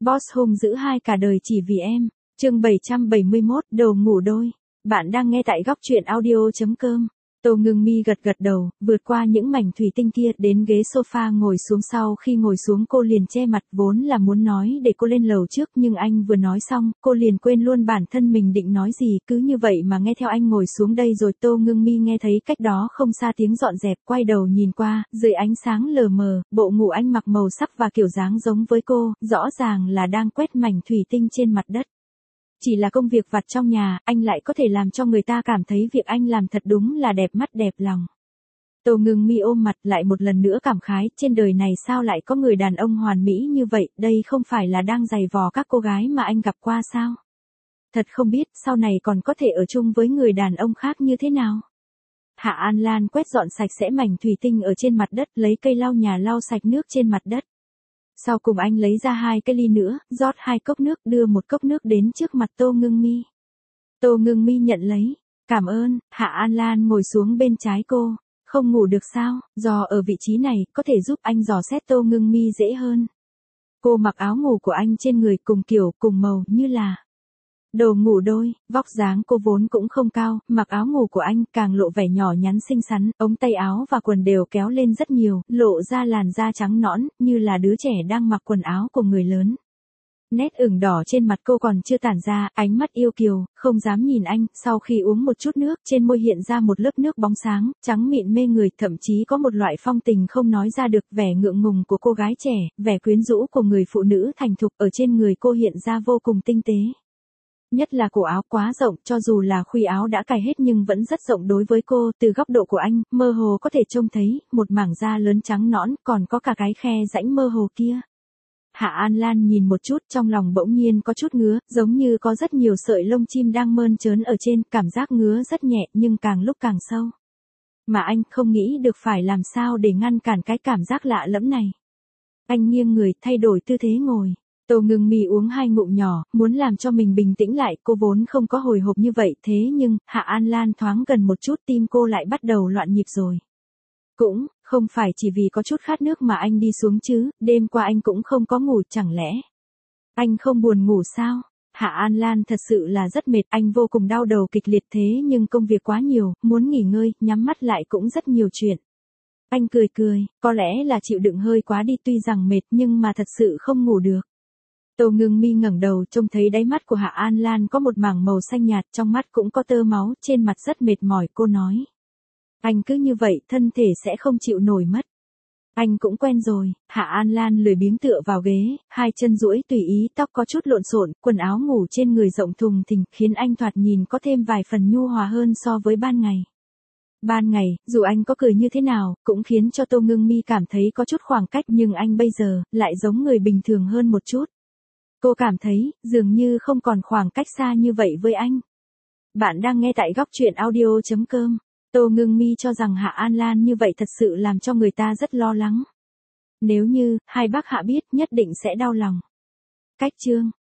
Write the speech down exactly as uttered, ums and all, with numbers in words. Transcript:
Boss hung dữ hai cả đời chỉ vì em. Chương bảy trăm bảy mươi mốt, đồ ngủ đôi. Bạn đang nghe tại góc truyện audio chấm com. Tô Ngưng Mi gật gật đầu, vượt qua những mảnh thủy tinh kia, đến ghế sofa ngồi xuống. Sau khi ngồi xuống cô liền che mặt, vốn là muốn nói để cô lên lầu trước, nhưng anh vừa nói xong, cô liền quên luôn bản thân mình định nói gì, cứ như vậy mà nghe theo anh ngồi xuống đây rồi. Tô Ngưng Mi nghe thấy cách đó không xa tiếng dọn dẹp, quay đầu nhìn qua, dưới ánh sáng lờ mờ, bộ ngủ anh mặc màu sắc và kiểu dáng giống với cô, rõ ràng là đang quét mảnh thủy tinh trên mặt đất. Chỉ là công việc vặt trong nhà, anh lại có thể làm cho người ta cảm thấy việc anh làm thật đúng là đẹp mắt đẹp lòng. Tô Ngưng Mi ôm mặt lại một lần nữa cảm khái, trên đời này sao lại có người đàn ông hoàn mỹ như vậy, đây không phải là đang giày vò các cô gái mà anh gặp qua sao? Thật không biết, sau này còn có thể ở chung với người đàn ông khác như thế nào? Hạ An Lan quét dọn sạch sẽ mảnh thủy tinh ở trên mặt đất, lấy cây lau nhà lau sạch nước trên mặt đất. Sau cùng anh lấy ra hai cái ly nữa, rót hai cốc nước, đưa một cốc nước đến trước mặt Tô Ngưng Mi. Tô Ngưng Mi nhận lấy. Cảm ơn. Hạ An Lan ngồi xuống bên trái cô. Không ngủ được sao? Do ở vị trí này, có thể giúp anh dò xét Tô Ngưng Mi dễ hơn. Cô mặc áo ngủ của anh trên người cùng kiểu, cùng màu, như là đồ ngủ đôi. Vóc dáng cô vốn cũng không cao, mặc áo ngủ của anh càng lộ vẻ nhỏ nhắn xinh xắn, ống tay áo và quần đều kéo lên rất nhiều, lộ ra làn da trắng nõn, như là đứa trẻ đang mặc quần áo của người lớn. Nét ửng đỏ trên mặt cô còn chưa tản ra, ánh mắt yêu kiều, không dám nhìn anh. Sau khi uống một chút nước, trên môi hiện ra một lớp nước bóng sáng, trắng mịn mê người, thậm chí có một loại phong tình không nói ra được, vẻ ngượng ngùng của cô gái trẻ, vẻ quyến rũ của người phụ nữ thành thục ở trên người cô hiện ra vô cùng tinh tế. Nhất là cổ áo quá rộng, cho dù là khuy áo đã cài hết nhưng vẫn rất rộng đối với cô, từ góc độ của anh, mơ hồ có thể trông thấy, một mảng da lớn trắng nõn, còn có cả cái khe rãnh mơ hồ kia. Hạ An Lan nhìn một chút, trong lòng bỗng nhiên có chút ngứa, giống như có rất nhiều sợi lông chim đang mơn trớn ở trên, cảm giác ngứa rất nhẹ nhưng càng lúc càng sâu. Mà anh không nghĩ được phải làm sao để ngăn cản cái cảm giác lạ lẫm này. Anh nghiêng người, thay đổi tư thế ngồi. Tô Ngưng Mi uống hai ngụm nhỏ, muốn làm cho mình bình tĩnh lại, cô vốn không có hồi hộp như vậy, thế nhưng, Hạ An Lan thoáng gần một chút, tim cô lại bắt đầu loạn nhịp rồi. Cũng, không phải chỉ vì có chút khát nước mà anh đi xuống chứ, đêm qua anh cũng không có ngủ, chẳng lẽ anh không buồn ngủ sao? Hạ An Lan thật sự là rất mệt, anh vô cùng đau đầu kịch liệt, thế nhưng công việc quá nhiều, muốn nghỉ ngơi, nhắm mắt lại cũng rất nhiều chuyện. Anh cười cười, có lẽ là chịu đựng hơi quá đi, tuy rằng mệt nhưng mà thật sự không ngủ được. Tô Ngưng Mi ngẩng đầu, trông thấy đáy mắt của Hạ An Lan có một mảng màu xanh nhạt, trong mắt cũng có tơ máu, trên mặt rất mệt mỏi, cô nói. Anh cứ như vậy, thân thể sẽ không chịu nổi mất. Anh cũng quen rồi. Hạ An Lan lười biếng tựa vào ghế, hai chân duỗi tùy ý, tóc có chút lộn xộn, quần áo ngủ trên người rộng thùng thình, khiến anh thoạt nhìn có thêm vài phần nhu hòa hơn so với ban ngày. Ban ngày, dù anh có cười như thế nào, cũng khiến cho Tô Ngưng Mi cảm thấy có chút khoảng cách, nhưng anh bây giờ, lại giống người bình thường hơn một chút. Cô cảm thấy, dường như không còn khoảng cách xa như vậy với anh. Bạn đang nghe tại góc truyện audio chấm com. Tô Ngưng Mi cho rằng Hạ An Lan như vậy thật sự làm cho người ta rất lo lắng. Nếu như, hai bác Hạ biết, nhất định sẽ đau lòng. Cách chương.